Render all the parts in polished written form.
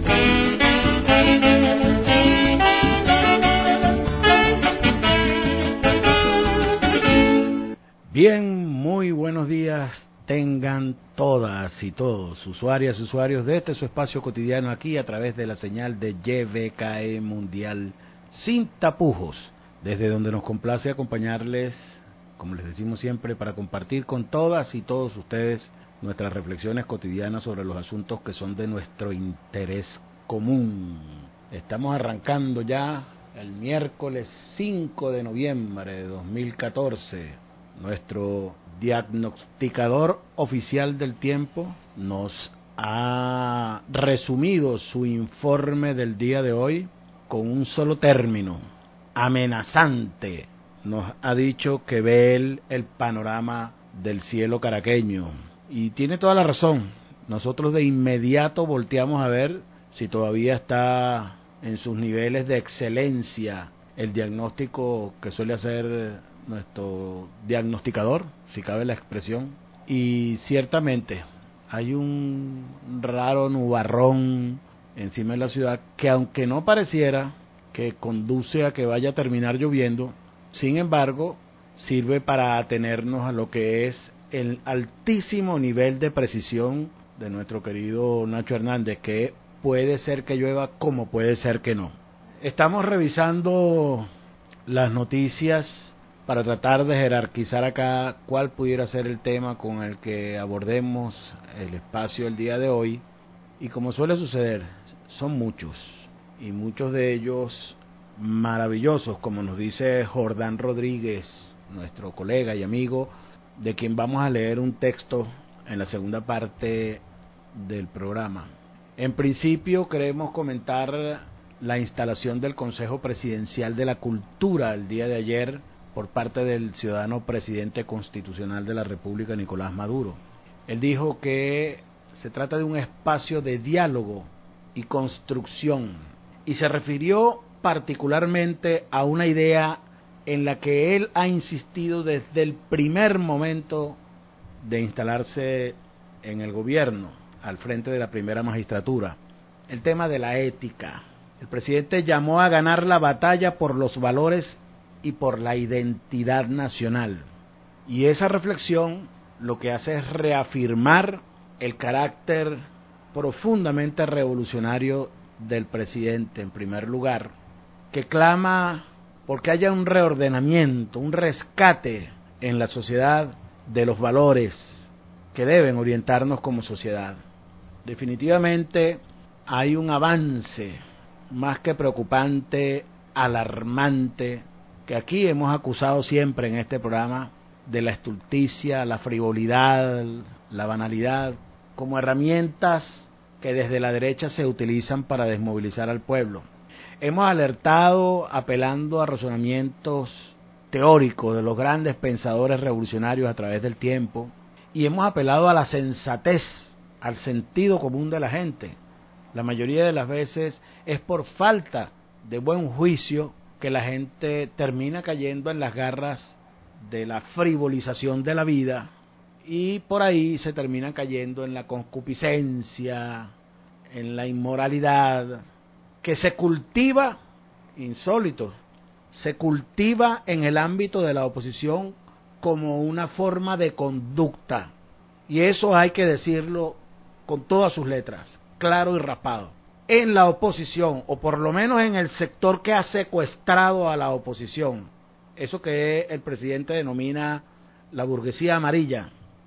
Bien, muy buenos días tengan todas y todos, usuarias y usuarios de su espacio cotidiano aquí a través de la señal de YBKE Mundial sin tapujos, desde donde nos complace acompañarles, como les decimos siempre, para compartir con todas y todos ustedes nuestras reflexiones cotidianas sobre los asuntos que son de nuestro interés común. Estamos arrancando ya el miércoles 5 de noviembre de 2014. Nuestro diagnosticador oficial del tiempo nos ha resumido su informe del día de hoy con un solo término: amenazante. Nos ha dicho que ve el panorama del cielo caraqueño. Y tiene toda la razón. Nosotros de inmediato volteamos a ver si todavía está en sus niveles de excelencia el diagnóstico que suele hacer nuestro diagnosticador, si cabe la expresión, y ciertamente hay un raro nubarrón encima de la ciudad que, aunque no pareciera que conduce a que vaya a terminar lloviendo, sin embargo sirve para atenernos a lo que es el altísimo nivel de precisión de nuestro querido Nacho Hernández, que puede ser que llueva como puede ser que no. Estamos revisando las noticias para tratar de jerarquizar acá cuál pudiera ser el tema con el que abordemos el espacio el día de hoy. Y como suele suceder, son muchos, y muchos de ellos maravillosos, como nos dice Jordán Rodríguez, nuestro colega y amigo, de quien vamos a leer un texto en la segunda parte del programa. En principio queremos comentar la instalación del Consejo Presidencial de la Cultura el día de ayer por parte del ciudadano presidente constitucional de la República, Nicolás Maduro. Él dijo que se trata de un espacio de diálogo y construcción, y se refirió particularmente a una idea en la que él ha insistido desde el primer momento de instalarse en el gobierno, al frente de la primera magistratura: el tema de la ética. El presidente llamó a ganar la batalla por los valores y por la identidad nacional. Y esa reflexión lo que hace es reafirmar el carácter profundamente revolucionario del presidente, en primer lugar, que clama porque haya un reordenamiento, un rescate en la sociedad de los valores que deben orientarnos como sociedad. Definitivamente hay un avance más que preocupante, alarmante, que aquí hemos acusado siempre en este programa, de la estulticia, la frivolidad, la banalidad, como herramientas que desde la derecha se utilizan para desmovilizar al pueblo. Hemos alertado apelando a razonamientos teóricos de los grandes pensadores revolucionarios a través del tiempo, y hemos apelado a la sensatez, al sentido común de la gente. La mayoría de las veces es por falta de buen juicio que la gente termina cayendo en las garras de la frivolización de la vida, y por ahí se termina cayendo en la concupiscencia, en la inmoralidad, que se cultiva, insólito, se cultiva en el ámbito de la oposición como una forma de conducta, y eso hay que decirlo con todas sus letras, claro y raspado. En la oposición, o por lo menos en el sector que ha secuestrado a la oposición, eso que el presidente denomina la burguesía amarilla,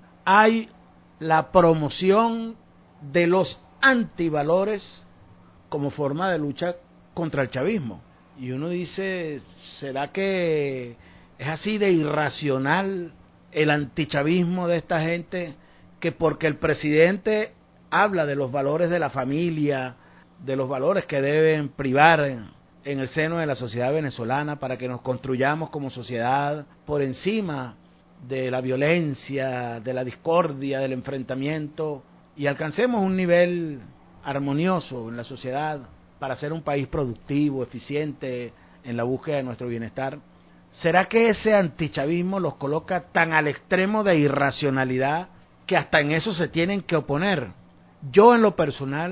hay la promoción de los antivalores como forma de lucha contra el chavismo. Y uno dice, ¿será que es así de irracional el antichavismo de esta gente, que porque el presidente habla de los valores de la familia, de los valores que deben privar en el seno de la sociedad venezolana para que nos construyamos como sociedad por encima de la violencia, de la discordia, del enfrentamiento, y alcancemos un nivel armonioso en la sociedad para ser un país productivo, eficiente en la búsqueda de nuestro bienestar? ¿Será que ese antichavismo los coloca tan al extremo de irracionalidad que hasta en eso se tienen que oponer? Yo en lo personal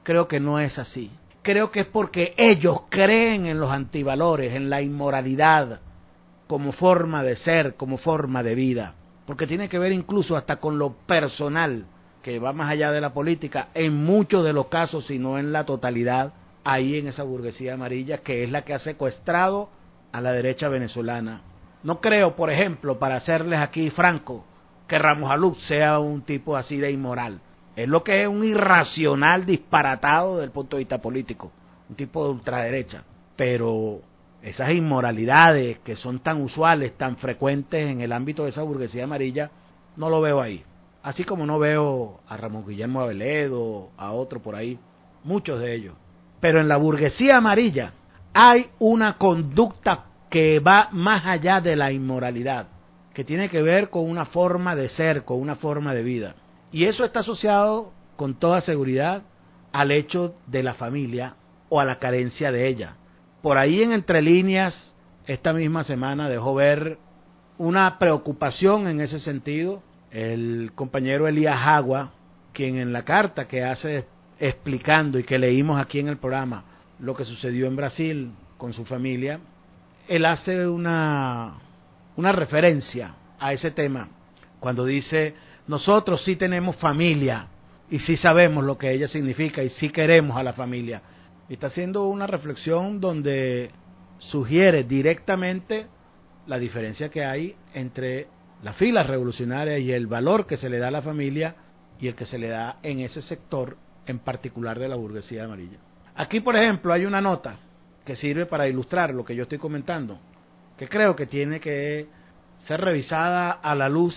creo que no es así. Creo que es porque ellos creen en los antivalores, en la inmoralidad como forma de ser, como forma de vida, porque tiene que ver incluso hasta con lo personal, que va más allá de la política, en muchos de los casos, si no en la totalidad, ahí en esa burguesía amarilla, que es la que ha secuestrado a la derecha venezolana. No creo, por ejemplo, para serles aquí franco, que Ramos Alú sea un tipo así de inmoral. Es lo que es un irracional disparatado desde el punto de vista político, un tipo de ultraderecha. Pero esas inmoralidades que son tan usuales, tan frecuentes en el ámbito de esa burguesía amarilla, no lo veo ahí. Así como no veo a Ramón Guillermo Aveledo, a otro por ahí, muchos de ellos. Pero en la burguesía amarilla hay una conducta que va más allá de la inmoralidad, que tiene que ver con una forma de ser, con una forma de vida. Y eso está asociado con toda seguridad al hecho de la familia o a la carencia de ella. Por ahí en entre líneas, esta misma semana dejó ver una preocupación en ese sentido el compañero Elías Agua, quien en la carta que hace explicando y que leímos aquí en el programa lo que sucedió en Brasil con su familia, él hace una referencia a ese tema cuando dice: nosotros sí tenemos familia y sí sabemos lo que ella significa y sí queremos a la familia. Y está haciendo una reflexión donde sugiere directamente la diferencia que hay entre las filas revolucionarias y el valor que se le da a la familia y el que se le da en ese sector en particular de la burguesía amarilla. Aquí, por ejemplo, hay una nota que sirve para ilustrar lo que yo estoy comentando, que creo que tiene que ser revisada a la luz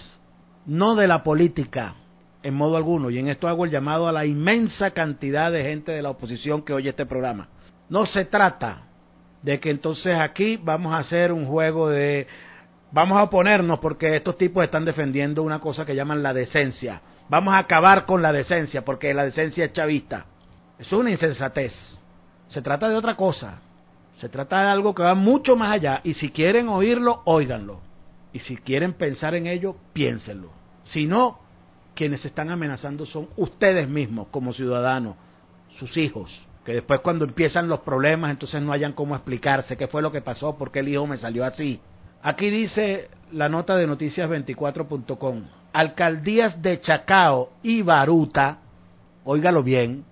no de la política en modo alguno, y en esto hago el llamado a la inmensa cantidad de gente de la oposición que oye este programa. No se trata de que entonces aquí vamos a hacer un juego de vamos a oponernos porque estos tipos están defendiendo una cosa que llaman la decencia, vamos a acabar con la decencia porque la decencia es chavista. Eso es una insensatez. Se trata de otra cosa, se trata de algo que va mucho más allá, y si quieren oírlo, óiganlo, y si quieren pensar en ello, piénsenlo. Si no, quienes se están amenazando son ustedes mismos como ciudadanos, sus hijos, que después cuando empiezan los problemas entonces no hayan cómo explicarse qué fue lo que pasó, por qué el hijo me salió así. Aquí dice la nota de noticias24.com: alcaldías de Chacao y Baruta, óigalo bien,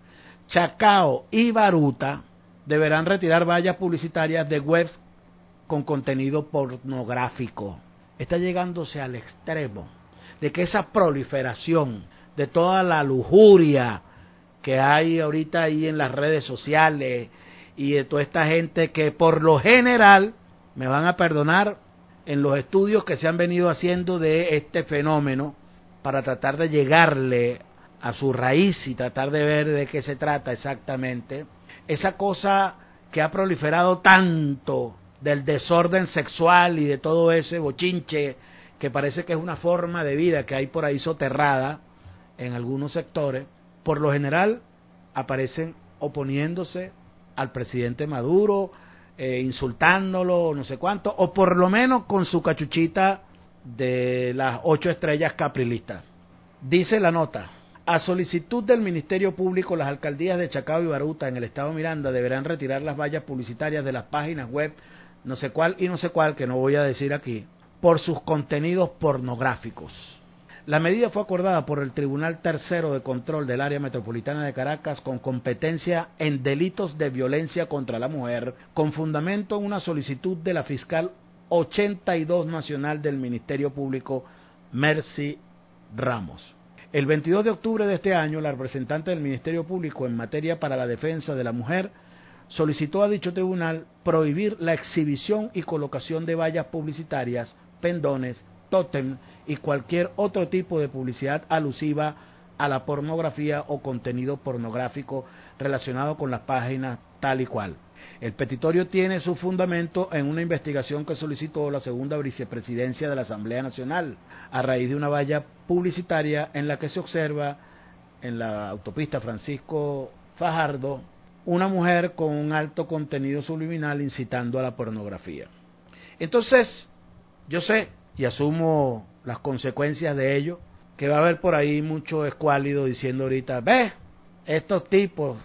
Chacao y Baruta deberán retirar vallas publicitarias de webs con contenido pornográfico. Está llegándose al extremo de que esa proliferación de toda la lujuria que hay ahorita ahí en las redes sociales y de toda esta gente que por lo general, me van a perdonar, en los estudios que se han venido haciendo de este fenómeno para tratar de llegarle a su raíz y tratar de ver de qué se trata exactamente, esa cosa que ha proliferado tanto del desorden sexual y de todo ese bochinche que parece que es una forma de vida que hay por ahí soterrada en algunos sectores, por lo general aparecen oponiéndose al presidente Maduro, insultándolo, no sé cuánto, o por lo menos con su cachuchita de las 8 estrellas caprilistas. Dice la nota: a solicitud del Ministerio Público, las alcaldías de Chacao y Baruta en el estado Miranda deberán retirar las vallas publicitarias de las páginas web no sé cuál y no sé cuál, que no voy a decir aquí, por sus contenidos pornográficos. La medida fue acordada por el Tribunal Tercero de Control del Área Metropolitana de Caracas con competencia en delitos de violencia contra la mujer, con fundamento en una solicitud de la fiscal 82 nacional del Ministerio Público, Mercy Ramos. El 22 de octubre de este año, la representante del Ministerio Público en materia para la defensa de la mujer solicitó a dicho tribunal prohibir la exhibición y colocación de vallas publicitarias, pendones, tótem y cualquier otro tipo de publicidad alusiva a la pornografía o contenido pornográfico relacionado con las páginas tal y cual. El petitorio tiene su fundamento en una investigación que solicitó la segunda vicepresidencia de la Asamblea Nacional a raíz de una valla publicitaria en la que se observa en la autopista Francisco Fajardo una mujer con un alto contenido subliminal incitando a la pornografía. Entonces, yo sé y asumo las consecuencias de ello, que va a haber por ahí mucho escuálido diciendo ahorita: ve, estos tipos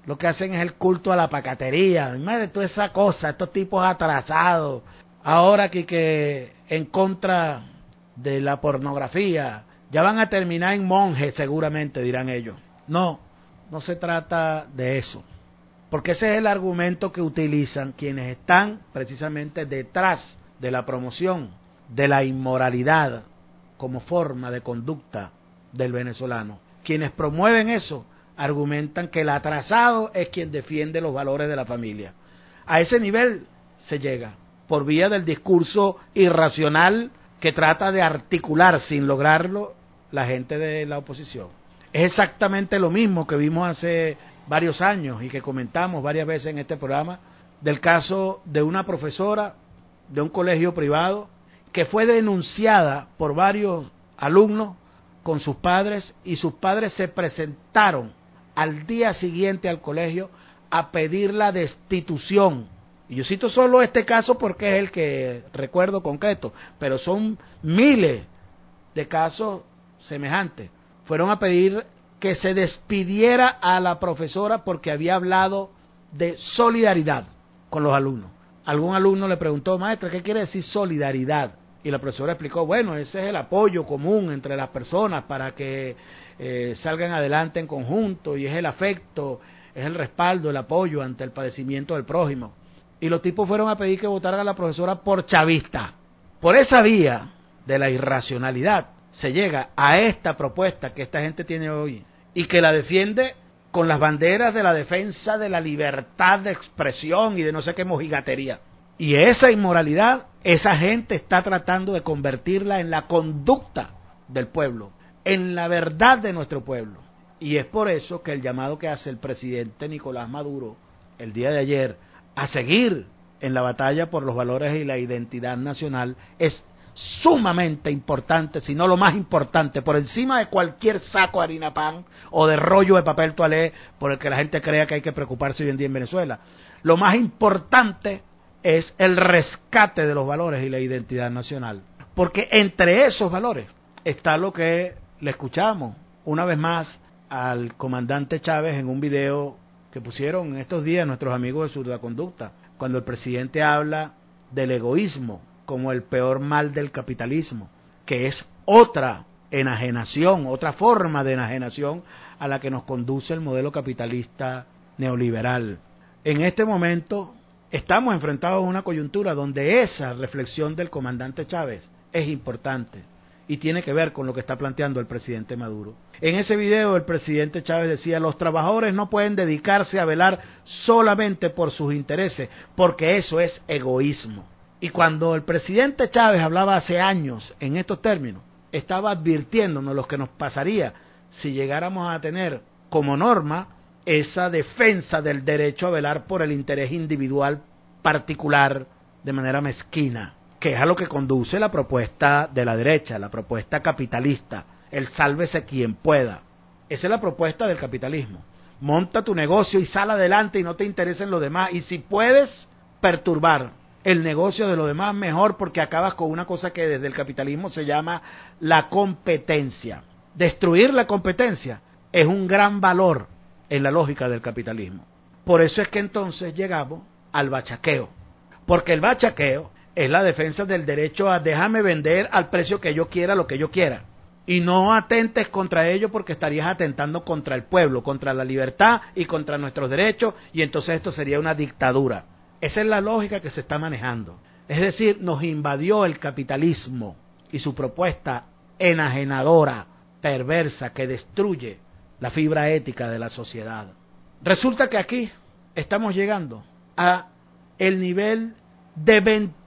lo que hacen es el culto a la pacatería. Madre, toda esa cosa, estos tipos atrasados, ahora que en contra de la pornografía, ya van a terminar en monjes seguramente, dirán ellos. No, no se trata de eso, porque ese es el argumento que utilizan quienes están precisamente detrás de la promoción de la inmoralidad como forma de conducta del venezolano. Quienes promueven eso argumentan que el atrasado es quien defiende los valores de la familia. A ese nivel se llega por vía del discurso irracional que trata de articular sin lograrlo la gente de la oposición. Es exactamente lo mismo que vimos hace varios años y que comentamos varias veces en este programa del caso de una profesora de un colegio privado que fue denunciada por varios alumnos con sus padres, y sus padres se presentaron al día siguiente al colegio a pedir la destitución. Y yo cito solo este caso porque es el que recuerdo concreto, pero son miles de casos semejantes. Fueron a pedir que se despidiera a la profesora porque había hablado de solidaridad con los alumnos. Algún alumno le preguntó: maestra, ¿qué quiere decir solidaridad? Y la profesora explicó: bueno, ese es el apoyo común entre las personas para que salgan adelante en conjunto, y es el afecto, es el respaldo, el apoyo ante el padecimiento del prójimo. Y los tipos fueron a pedir que votaran a la profesora por chavista. Por esa vía de la irracionalidad se llega a esta propuesta que esta gente tiene hoy y que la defiende con las banderas de la defensa de la libertad de expresión y de no sé qué mojigatería. Y esa inmoralidad, esa gente está tratando de convertirla en la conducta del pueblo, en la verdad de nuestro pueblo. Y es por eso que el llamado que hace el presidente Nicolás Maduro el día de ayer a seguir en la batalla por los valores y la identidad nacional es sumamente importante, si no lo más importante, por encima de cualquier saco de harina pan o de rollo de papel toalé por el que la gente crea que hay que preocuparse hoy en día en Venezuela. Lo más importante es el rescate de los valores y la identidad nacional, porque entre esos valores está lo que le escuchamos una vez más al comandante Chávez en un video que pusieron en estos días nuestros amigos de Zurda Conducta, cuando el presidente habla del egoísmo como el peor mal del capitalismo, que es otra enajenación, otra forma de enajenación a la que nos conduce el modelo capitalista neoliberal. En este momento estamos enfrentados a una coyuntura donde esa reflexión del comandante Chávez es importante y tiene que ver con lo que está planteando el presidente Maduro. En ese video el presidente Chávez decía: los trabajadores no pueden dedicarse a velar solamente por sus intereses, porque eso es egoísmo. Y cuando el presidente Chávez hablaba hace años en estos términos, estaba advirtiéndonos lo que nos pasaría si llegáramos a tener como norma esa defensa del derecho a velar por el interés individual particular de manera mezquina, que es a lo que conduce la propuesta de la derecha, la propuesta capitalista, el sálvese quien pueda. Esa es la propuesta del capitalismo. Monta tu negocio y sal adelante y no te interesen los demás, y si puedes perturbar el negocio de los demás, mejor, porque acabas con una cosa que desde el capitalismo se llama la competencia. Destruir la competencia es un gran valor en la lógica del capitalismo. Por eso es que entonces llegamos al bachaqueo, porque el bachaqueo es la defensa del derecho a déjame vender al precio que yo quiera lo que yo quiera, y no atentes contra ello porque estarías atentando contra el pueblo, contra la libertad y contra nuestros derechos, y entonces esto sería una dictadura. Esa es la lógica que se está manejando. Es decir, nos invadió el capitalismo y su propuesta enajenadora, perversa, que destruye la fibra ética de la sociedad. Resulta que aquí estamos llegando a el nivel de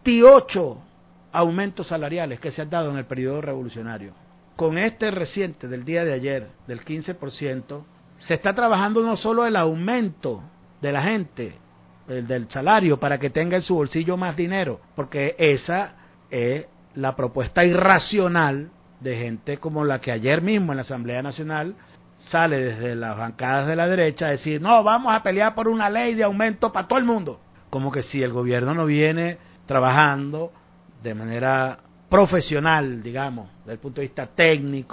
28 aumentos salariales que se han dado en el periodo revolucionario. Con este reciente del día de ayer, del 15%, se está trabajando no solo el aumento de la gente, del salario, para que tenga en su bolsillo más dinero, porque esa es la propuesta irracional de gente como la que ayer mismo en la Asamblea Nacional sale desde las bancadas de la derecha a decir: no, vamos a pelear por una ley de aumento para todo el mundo, como que si el gobierno no viene trabajando de manera profesional, digamos, desde el punto de vista técnico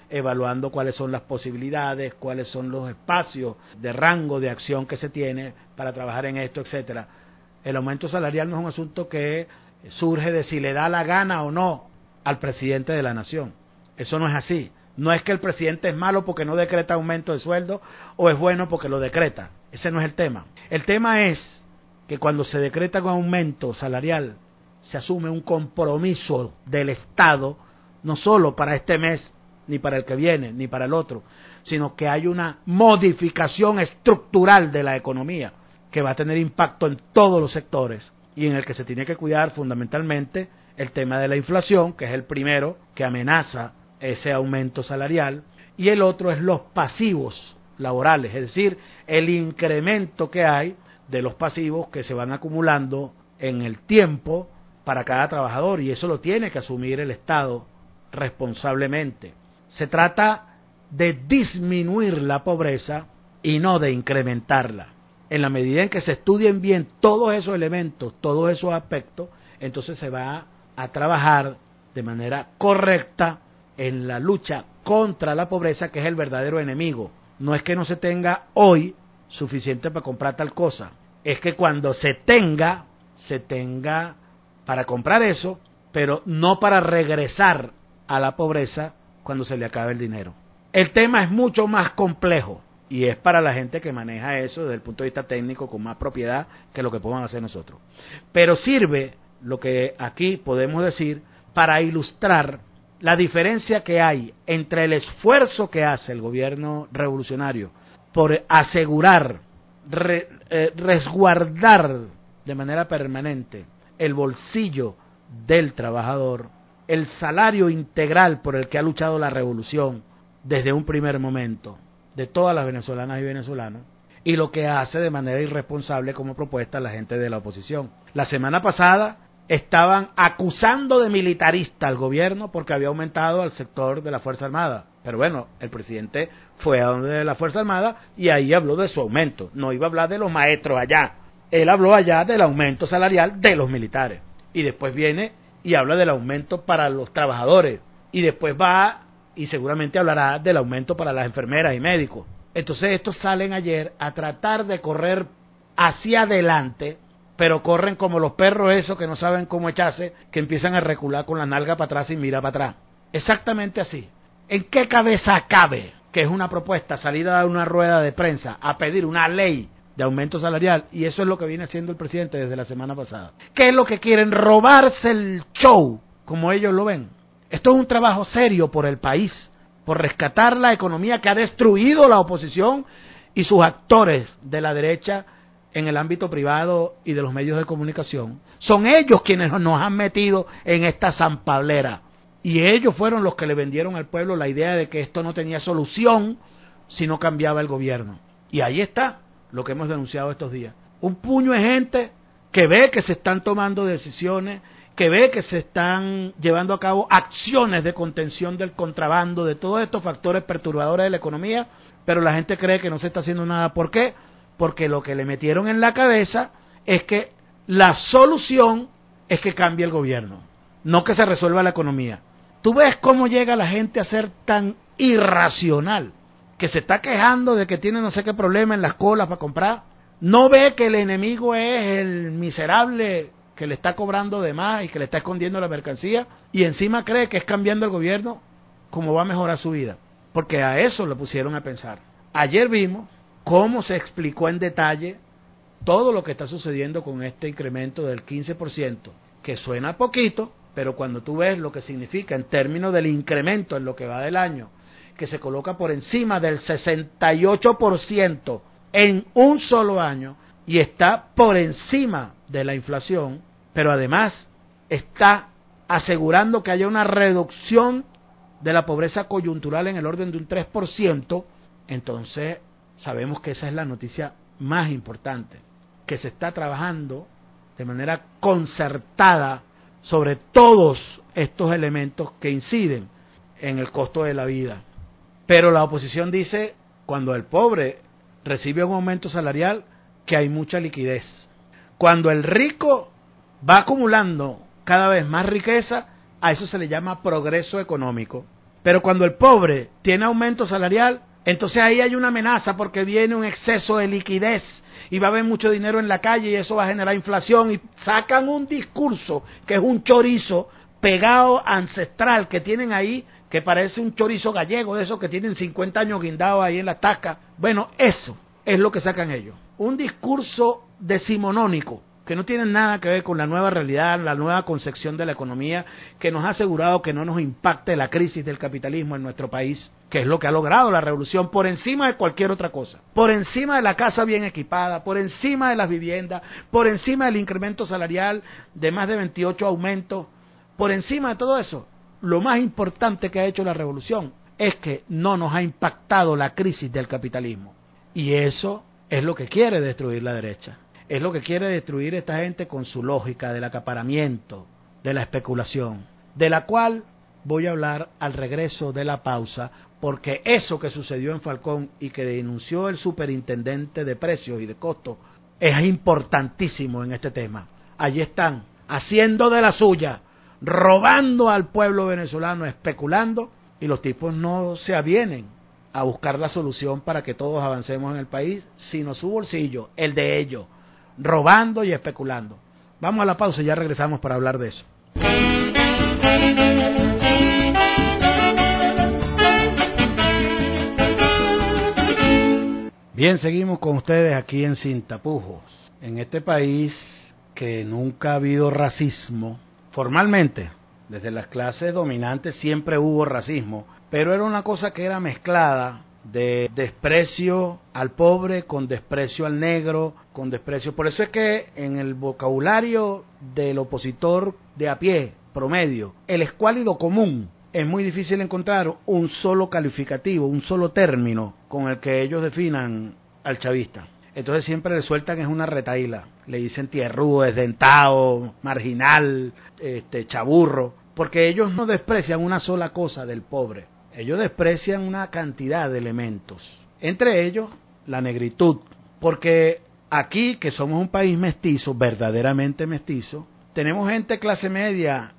evaluando cuáles son las posibilidades, cuáles son los espacios de rango de acción que se tiene para trabajar en esto, etcétera. El aumento salarial no es un asunto que surge de si le da la gana o no al presidente de la nación. Eso no es así. No es que el presidente es malo porque no decreta aumento de sueldo o es bueno porque lo decreta. Ese no es el tema. El tema es que cuando se decreta un aumento salarial, se asume un compromiso del Estado, no solo para este mes, ni para el que viene, ni para el otro, sino que hay una modificación estructural de la economía que va a tener impacto en todos los sectores y en el que se tiene que cuidar fundamentalmente el tema de la inflación, que es el primero que amenaza ese aumento salarial, y el otro es los pasivos laborales, es decir, el incremento que hay de los pasivos que se van acumulando en el tiempo para cada trabajador, y eso lo tiene que asumir el Estado responsablemente. Se trata de disminuir la pobreza y no de incrementarla. En la medida en que se estudien bien todos esos elementos, todos esos aspectos, entonces se va a trabajar de manera correcta en la lucha contra la pobreza, que es el verdadero enemigo. No es que no se tenga hoy suficiente para comprar tal cosa, es que cuando se tenga para comprar eso, pero no para regresar a la pobreza cuando se le acabe el dinero. El tema es mucho más complejo y es para la gente que maneja eso desde el punto de vista técnico con más propiedad que lo que podemos hacer nosotros. Pero sirve lo que aquí podemos decir para ilustrar la diferencia que hay entre el esfuerzo que hace el gobierno revolucionario por asegurar, resguardar de manera permanente el bolsillo del trabajador, el salario integral por el que ha luchado la revolución desde un primer momento de todas las venezolanas y venezolanos, y lo que hace de manera irresponsable como propuesta la gente de la oposición. La semana pasada estaban acusando de militarista al gobierno porque había aumentado al sector de la Fuerza Armada. Pero bueno, el presidente fue a donde la Fuerza Armada y ahí habló de su aumento. No iba a hablar de los maestros allá. Él habló allá del aumento salarial de los militares. Y después viene y habla del aumento para los trabajadores. Y después va y seguramente hablará del aumento para las enfermeras y médicos. Entonces estos salen ayer a tratar de correr hacia adelante, pero corren como los perros esos que no saben cómo echarse, que empiezan a recular con la nalga para atrás y mira para atrás. Exactamente así. ¿En qué cabeza cabe que es una propuesta salida de una rueda de prensa a pedir una ley de aumento salarial? Y eso es lo que viene haciendo el presidente desde la semana pasada. ¿Qué es lo que quieren? Robarse el show, como ellos lo ven. Esto es un trabajo serio por el país, por rescatar la economía que ha destruido la oposición y sus actores de la derecha en el ámbito privado y de los medios de comunicación. Son ellos quienes nos han metido en esta zampablera. Y ellos fueron los que le vendieron al pueblo la idea de que esto no tenía solución si no cambiaba el gobierno. Y ahí está lo que hemos denunciado estos días. Un puño de gente que ve que se están tomando decisiones, que ve que se están llevando a cabo acciones de contención del contrabando, de todos estos factores perturbadores de la economía, pero la gente cree que no se está haciendo nada. ¿Por qué? Porque lo que le metieron en la cabeza es que la solución es que cambie el gobierno, no que se resuelva la economía. Tú ves cómo llega la gente a ser tan irracional, que se está quejando de que tiene no sé qué problema en las colas para comprar. No ve que el enemigo es el miserable que le está cobrando de más y que le está escondiendo la mercancía, y encima cree que es cambiando el gobierno como va a mejorar su vida, porque a eso lo pusieron a pensar. Ayer vimos cómo se explicó en detalle todo lo que está sucediendo con este incremento del 15%, que suena poquito, pero cuando tú ves lo que significa en términos del incremento en lo que va del año, que se coloca por encima del 68% en un solo año, y está por encima de la inflación, pero además está asegurando que haya una reducción de la pobreza coyuntural en el orden de un 3%, entonces sabemos que esa es la noticia más importante, que se está trabajando de manera concertada sobre todos estos elementos que inciden en el costo de la vida. Pero la oposición dice, cuando el pobre recibe un aumento salarial, que hay mucha liquidez. Cuando el rico va acumulando cada vez más riqueza, a eso se le llama progreso económico. Pero cuando el pobre tiene aumento salarial, entonces ahí hay una amenaza porque viene un exceso de liquidez y va a haber mucho dinero en la calle y eso va a generar inflación y sacan un discurso que es un chorizo pegado ancestral que tienen ahí, que parece un chorizo gallego de esos que tienen 50 años guindados ahí en la tasca. Bueno, eso es lo que sacan ellos. Un discurso decimonónico que no tiene nada que ver con la nueva realidad, la nueva concepción de la economía, que nos ha asegurado que no nos impacte la crisis del capitalismo en nuestro país, que es lo que ha logrado la revolución por encima de cualquier otra cosa, por encima de la casa bien equipada, por encima de las viviendas, por encima del incremento salarial de más de 28 aumentos, por encima de todo eso. Lo más importante que ha hecho la revolución es que no nos ha impactado la crisis del capitalismo. Y eso es lo que quiere destruir la derecha. Es lo que quiere destruir esta gente con su lógica del acaparamiento, de la especulación, de la cual voy a hablar al regreso de la pausa, porque eso que sucedió en Falcón y que denunció el superintendente de precios y de costos es importantísimo en este tema. Allí están, haciendo de la suya, robando al pueblo venezolano, especulando, y los tipos no se avienen a buscar la solución para que todos avancemos en el país, sino su bolsillo, el de ellos, robando y especulando. Vamos a la pausa y ya regresamos para hablar de eso. Bien, seguimos con ustedes aquí en Sin Tapujos. En este país que nunca ha habido racismo, formalmente, desde las clases dominantes siempre hubo racismo, pero era una cosa que era mezclada de desprecio al pobre con desprecio al negro, con desprecio. Por eso es que en el vocabulario del opositor de a pie, promedio, el escuálido común, es muy difícil encontrar un solo calificativo, un solo término con el que ellos definan al chavista. Entonces siempre le sueltan es una retahíla, le dicen tierrudo, desdentado, marginal, chaburro, porque ellos no desprecian una sola cosa del pobre, ellos desprecian una cantidad de elementos, entre ellos la negritud, porque aquí que somos un país mestizo, verdaderamente mestizo, tenemos gente clase media,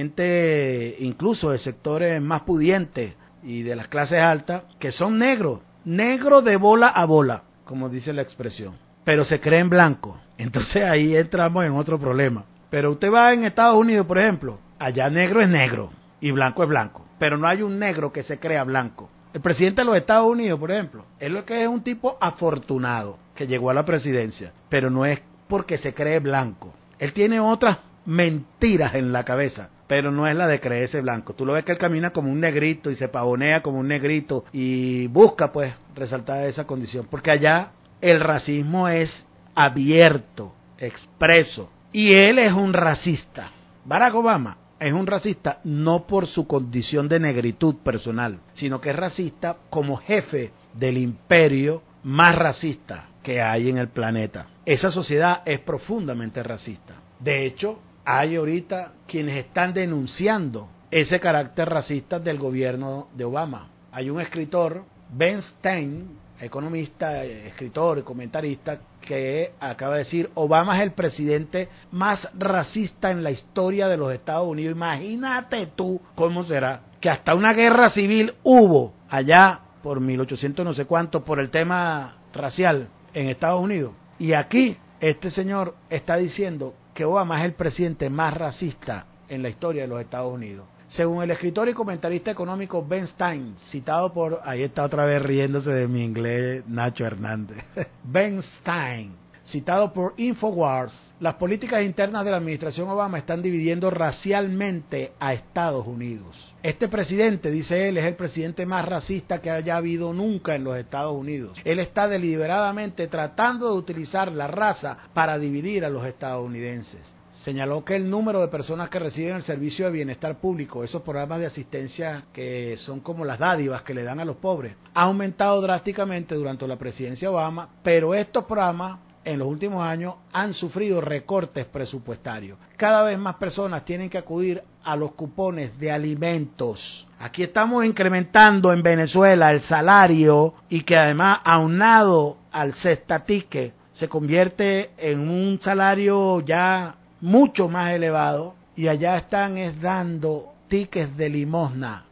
gente incluso de sectores más pudientes y de las clases altas, que son negros, negros de bola a bola, como dice la expresión, pero se creen blancos. Entonces ahí entramos en otro problema. Pero usted va en Estados Unidos, por ejemplo, allá negro es negro y blanco es blanco, pero no hay un negro que se crea blanco. El presidente de los Estados Unidos, por ejemplo, es lo que es un tipo afortunado que llegó a la presidencia, pero no es porque se cree blanco. Él tiene otras mentiras en la cabeza, pero no es la de creerse blanco. Tú lo ves que él camina como un negrito y se pavonea como un negrito y busca pues resaltar esa condición, porque allá el racismo es abierto, expreso, y él es un racista. Barack Obama es un racista no por su condición de negritud personal, sino que es racista como jefe del imperio más racista que hay en el planeta. Esa sociedad es profundamente racista. De hecho, hay ahorita quienes están denunciando ese carácter racista del gobierno de Obama. Hay un escritor, Ben Stein, economista, escritor y comentarista, que acaba de decir: Obama es el presidente más racista en la historia de los Estados Unidos. Imagínate tú cómo será, que hasta una guerra civil hubo allá por 1800 no sé cuánto por el tema racial en Estados Unidos. Y aquí este señor está diciendo que Obama es el presidente más racista en la historia de los Estados Unidos. Según el escritor y comentarista económico Ben Stein, citado por, ahí está otra vez riéndose de mi inglés Nacho Hernández, Ben Stein, citado por Infowars, las políticas internas de la administración Obama están dividiendo racialmente a Estados Unidos. Este presidente, dice él, es el presidente más racista que haya habido nunca en los Estados Unidos. Él está deliberadamente tratando de utilizar la raza para dividir a los estadounidenses. Señaló que el número de personas que reciben el servicio de bienestar público, esos programas de asistencia que son como las dádivas que le dan a los pobres, ha aumentado drásticamente durante la presidencia de Obama, pero estos programas en los últimos años han sufrido recortes presupuestarios. Cada vez más personas tienen que acudir a los cupones de alimentos. Aquí estamos incrementando en Venezuela el salario y que además aunado al cestatique se convierte en un salario ya mucho más elevado, y allá están dando tickets de limosna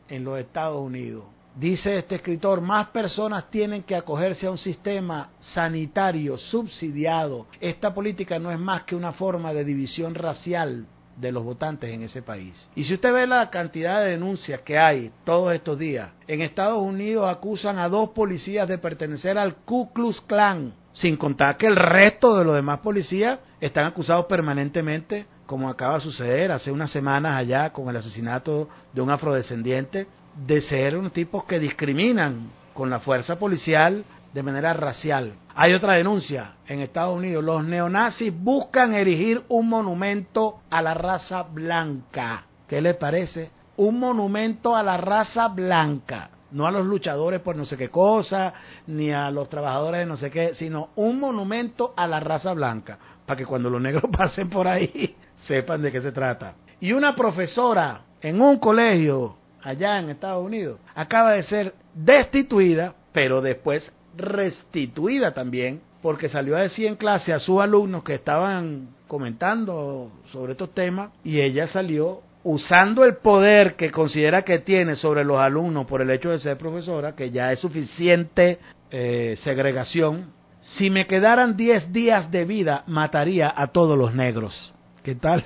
en los Estados Unidos. Dice este escritor, más personas tienen que acogerse a un sistema sanitario subsidiado. Esta política no es más que una forma de división racial de los votantes en ese país. Y si usted ve la cantidad de denuncias que hay todos estos días, en Estados Unidos acusan a 2 policías de pertenecer al Ku Klux Klan, sin contar que el resto de los demás policías están acusados permanentemente, como acaba de suceder hace unas semanas allá con el asesinato de un afrodescendiente, de ser unos tipos que discriminan con la fuerza policial de manera racial. Hay otra denuncia en Estados Unidos. Los neonazis buscan erigir un monumento a la raza blanca. ¿Qué les parece? Un monumento a la raza blanca. No a los luchadores por no sé qué cosa, ni a los trabajadores de no sé qué, sino un monumento a la raza blanca, para que cuando los negros pasen por ahí, sepan de qué se trata. Y una profesora en un colegio allá en Estados Unidos acaba de ser destituida, pero después restituida también, porque salió a decir en clase a sus alumnos que estaban comentando sobre estos temas, y ella salió usando el poder que considera que tiene sobre los alumnos por el hecho de ser profesora, que ya es suficiente segregación. Si me quedaran 10 días de vida, mataría a todos los negros. ¿Qué tal?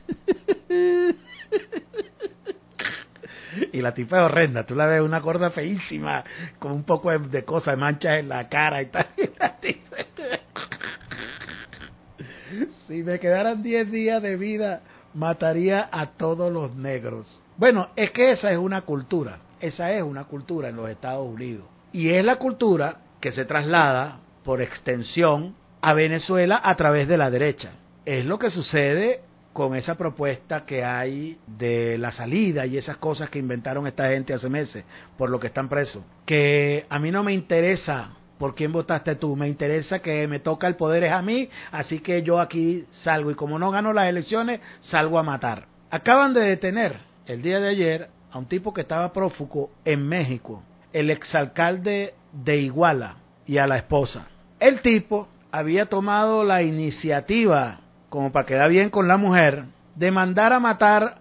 Y la tipa es horrenda, tú la ves una gorda feísima, con un poco de cosas, de manchas en la cara y tal. Si me quedaran 10 días de vida, mataría a todos los negros. Bueno, es que esa es una cultura en los Estados Unidos. Y es la cultura que se traslada, por extensión, a Venezuela a través de la derecha. Es lo que sucede con esa propuesta que hay de la salida y esas cosas que inventaron esta gente hace meses, por lo que están presos. Que a mí no me interesa por quién votaste tú, me interesa que me toca el poder es a mí, así que yo aquí salgo, y como no gano las elecciones, salgo a matar. Acaban de detener el día de ayer a un tipo que estaba prófugo en México, el exalcalde de Iguala, y a la esposa. El tipo había tomado la iniciativa, como para quedar bien con la mujer, de mandar a matar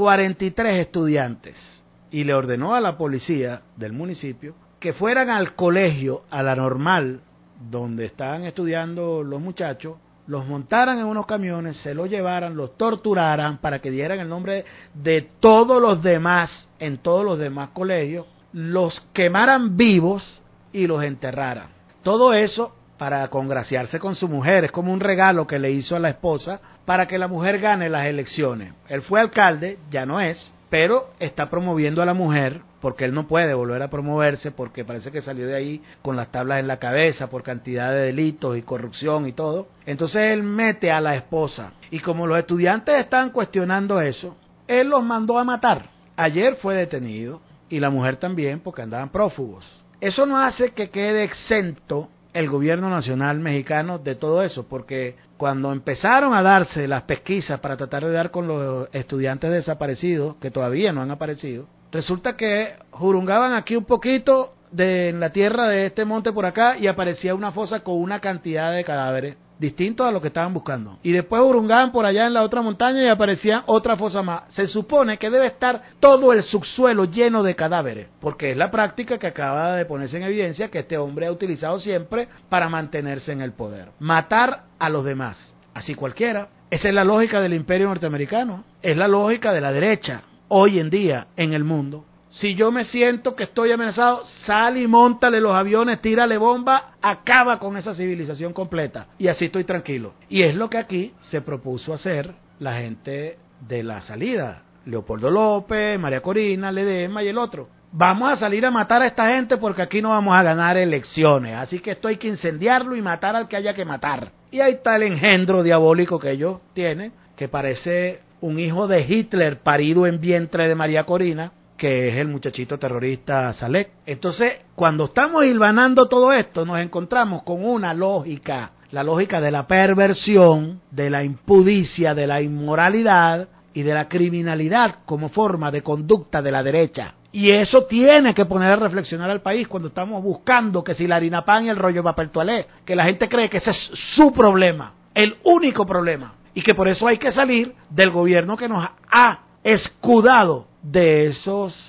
43 estudiantes, y le ordenó a la policía del municipio que fueran al colegio, a la normal, donde estaban estudiando los muchachos, los montaran en unos camiones, se los llevaran, los torturaran para que dieran el nombre de todos los demás en todos los demás colegios, los quemaran vivos y los enterraran. Todo eso para congraciarse con su mujer, es como un regalo que le hizo a la esposa para que la mujer gane las elecciones. Él fue alcalde, ya no es, pero está promoviendo a la mujer, porque él no puede volver a promoverse, porque parece que salió de ahí con las tablas en la cabeza por cantidad de delitos y corrupción y todo. Entonces él mete a la esposa, y como los estudiantes están cuestionando eso, él los mandó a matar. Ayer fue detenido, y la mujer también, porque andaban prófugos. Eso no hace que quede exento el gobierno nacional mexicano de todo eso, porque cuando empezaron a darse las pesquisas para tratar de dar con los estudiantes desaparecidos, que todavía no han aparecido, resulta que jurungaban aquí un poquito en la tierra de este monte por acá y aparecía una fosa con una cantidad de cadáveres distintos a lo que estaban buscando. Y después hurungaban por allá en la otra montaña y aparecía otra fosa más. Se supone que debe estar todo el subsuelo lleno de cadáveres, porque es la práctica que acaba de ponerse en evidencia que este hombre ha utilizado siempre para mantenerse en el poder. Matar a los demás, así cualquiera. Esa es la lógica del imperio norteamericano, es la lógica de la derecha hoy en día en el mundo. Si yo me siento que estoy amenazado, sal y móntale los aviones, tírale bomba, acaba con esa civilización completa. Y así estoy tranquilo. Y es lo que aquí se propuso hacer la gente de la salida. Leopoldo López, María Corina, Ledesma y el otro. Vamos a salir a matar a esta gente porque aquí no vamos a ganar elecciones. Así que esto hay que incendiarlo y matar al que haya que matar. Y ahí está el engendro diabólico que ellos tienen, que parece un hijo de Hitler parido en vientre de María Corina, que es el muchachito terrorista Salek. Entonces, cuando estamos hilvanando todo esto, nos encontramos con una lógica, la lógica de la perversión, de la impudicia, de la inmoralidad y de la criminalidad como forma de conducta de la derecha. Y eso tiene que poner a reflexionar al país cuando estamos buscando que si la harina pan y el rollo papel toalé, que la gente cree que ese es su problema, el único problema, y que por eso hay que salir del gobierno que nos ha escudado de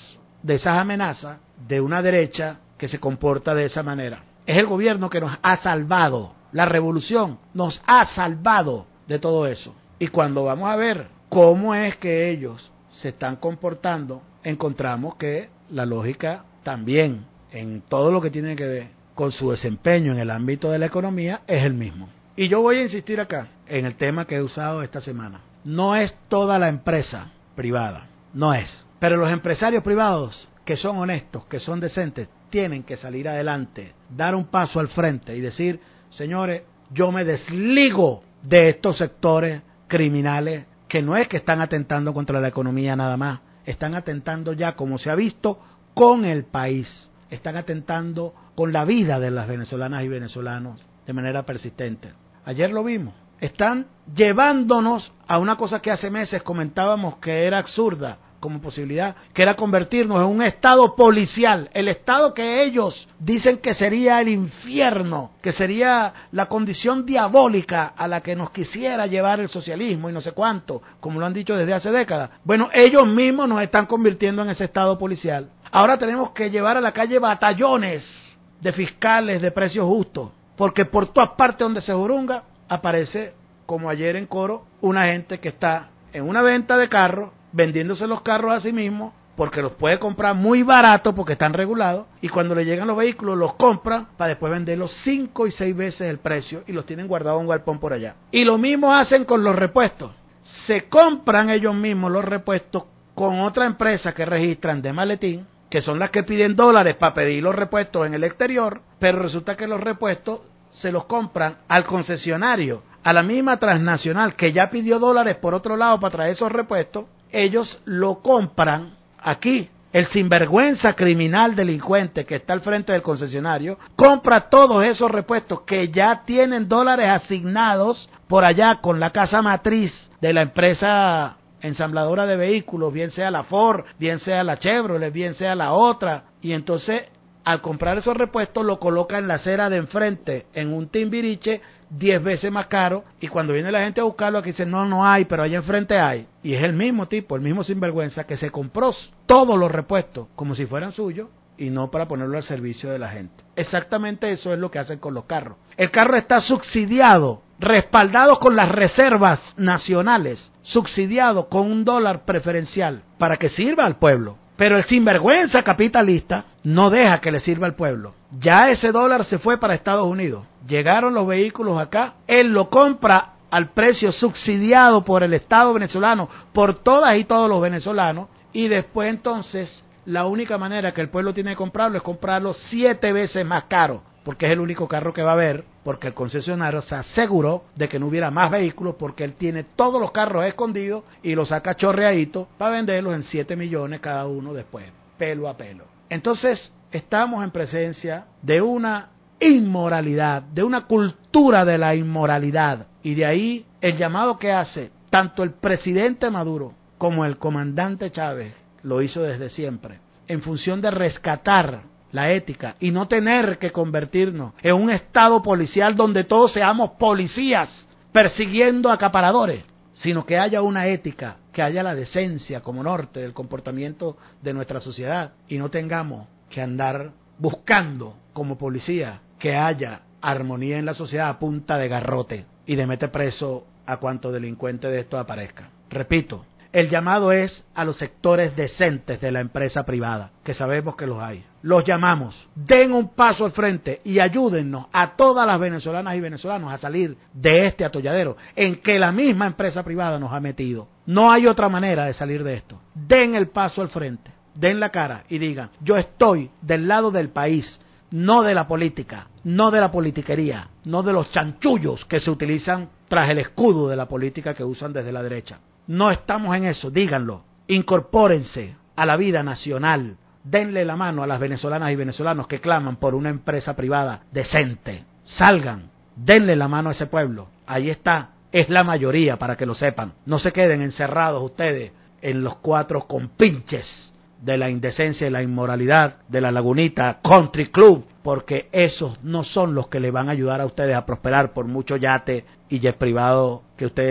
de esas amenazas de una derecha que se comporta de esa manera. Es el gobierno que nos ha salvado, la revolución nos ha salvado de todo eso. Y cuando vamos a ver cómo es que ellos se están comportando, encontramos que la lógica también en todo lo que tiene que ver con su desempeño en el ámbito de la economía es el mismo. Y yo voy a insistir acá en el tema que he usado esta semana. No es toda la empresa privada, no es. Pero los empresarios privados que son honestos, que son decentes, tienen que salir adelante, dar un paso al frente y decir, señores, yo me desligo de estos sectores criminales que no es que están atentando contra la economía nada más, están atentando ya, como se ha visto, con el país, están atentando con la vida de las venezolanas y venezolanos de manera persistente. Ayer lo vimos, están llevándonos a una cosa que hace meses comentábamos que era absurda como posibilidad, que era convertirnos en un estado policial, el estado que ellos dicen que sería el infierno, que sería la condición diabólica a la que nos quisiera llevar el socialismo y no sé cuánto, como lo han dicho desde hace décadas. Bueno, ellos mismos nos están convirtiendo en ese estado policial. Ahora tenemos que llevar a la calle batallones de fiscales de precios justos, porque por todas partes donde se jurunga aparece, como ayer en Coro, una gente que está en una venta de carros, vendiéndose los carros a sí mismo, porque los puede comprar muy barato porque están regulados, y cuando le llegan los vehículos los compran para después venderlos 5 y 6 veces el precio y los tienen guardados en un galpón por allá. Y lo mismo hacen con los repuestos. Se compran ellos mismos los repuestos con otra empresa que registran de maletín, que son las que piden dólares para pedir los repuestos en el exterior, pero resulta que los repuestos se los compran al concesionario, a la misma transnacional que ya pidió dólares por otro lado para traer esos repuestos. Ellos lo compran aquí. El sinvergüenza criminal delincuente que está al frente del concesionario compra todos esos repuestos que ya tienen dólares asignados por allá con la casa matriz de la empresa ensambladora de vehículos, bien sea la Ford, bien sea la Chevrolet, bien sea la otra, y entonces al comprar esos repuestos lo coloca en la acera de enfrente en un timbiriche 10 veces más caro, y cuando viene la gente a buscarlo aquí dicen no hay, pero allá enfrente hay, y es el mismo tipo, el mismo sinvergüenza que se compró todos los repuestos como si fueran suyos y no para ponerlo al servicio de la gente. Exactamente eso es lo que hacen con los carros. El carro está subsidiado, respaldado con las reservas nacionales, subsidiado con un dólar preferencial para que sirva al pueblo. Pero el sinvergüenza capitalista no deja que le sirva al pueblo. Ya ese dólar se fue para Estados Unidos. Llegaron los vehículos acá, él lo compra al precio subsidiado por el Estado venezolano, por todas y todos los venezolanos, y después entonces la única manera que el pueblo tiene de comprarlo es comprarlo 7 veces más caro, porque es el único carro que va a haber, porque el concesionario se aseguró de que no hubiera más vehículos, porque él tiene todos los carros escondidos y los saca chorreaditos para venderlos en 7 millones cada uno después, pelo a pelo. Entonces, estamos en presencia de una inmoralidad, de una cultura de la inmoralidad, y de ahí el llamado que hace tanto el presidente Maduro como el comandante Chávez, lo hizo desde siempre, en función de rescatar la ética y no tener que convertirnos en un estado policial donde todos seamos policías persiguiendo acaparadores, sino que haya una ética, que haya la decencia como norte del comportamiento de nuestra sociedad y no tengamos que andar buscando como policía que haya armonía en la sociedad a punta de garrote y de meter preso a cuanto delincuente de esto aparezca. Repito, el llamado es a los sectores decentes de la empresa privada, que sabemos que los hay. Los llamamos, den un paso al frente y ayúdennos a todas las venezolanas y venezolanos a salir de este atolladero en que la misma empresa privada nos ha metido. No hay otra manera de salir de esto. Den el paso al frente, den la cara y digan, yo estoy del lado del país, no de la política, no de la politiquería, no de los chanchullos que se utilizan tras el escudo de la política que usan desde la derecha. No estamos en eso, díganlo, incorpórense a la vida nacional, denle la mano a las venezolanas y venezolanos que claman por una empresa privada decente, salgan, denle la mano a ese pueblo, ahí está, es la mayoría para que lo sepan, no se queden encerrados ustedes en los 4 compinches de la indecencia y la inmoralidad de la Lagunita Country Club, porque esos no son los que les van a ayudar a ustedes a prosperar por mucho yate y jet privado que ustedes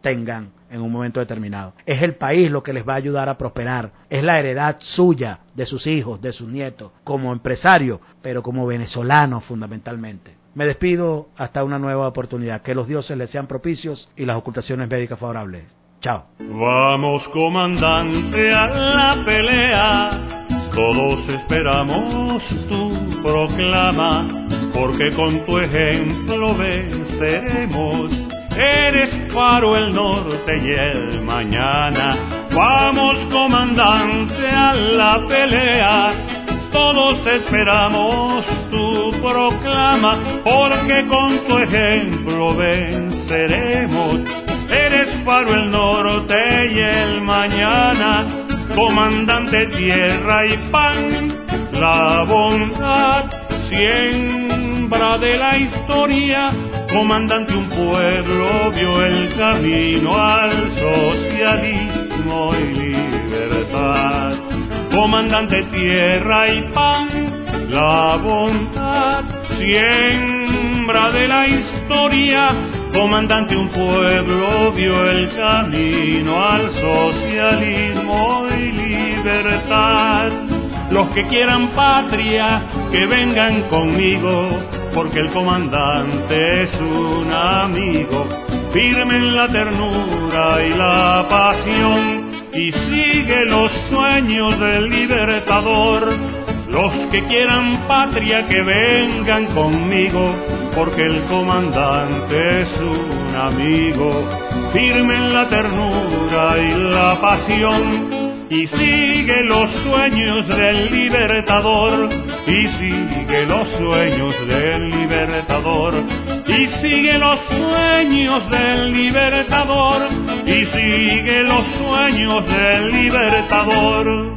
tengan en un momento determinado. Es el país lo que les va a ayudar a prosperar. Es la heredad suya, de sus hijos, de sus nietos, como empresario, pero como venezolano fundamentalmente. Me despido hasta una nueva oportunidad. Que los dioses les sean propicios y las ocultaciones médicas favorables. Chao. Vamos, comandante, a la pelea. Todos esperamos tu proclama, porque con tu ejemplo venceremos. Eres faro el norte y el mañana. Vamos, comandante, a la pelea. Todos esperamos tu proclama, porque con tu ejemplo venceremos. Eres faro el norte y el mañana, comandante tierra y pan, la bondad, siembra de la historia. Comandante, un pueblo vio el camino al socialismo y libertad. Comandante tierra y pan, la bondad, siembra de la historia. Comandante, un pueblo vio el camino al socialismo y libertad. Los que quieran patria, que vengan conmigo, porque el comandante es un amigo. Firme en la ternura y la pasión, y sigue los sueños del libertador. Los que quieran patria, que vengan conmigo, porque el comandante es un amigo. Firme en la ternura y la pasión, y sigue los sueños del libertador, y sigue los sueños del libertador, y sigue los sueños del libertador, y sigue los sueños del libertador.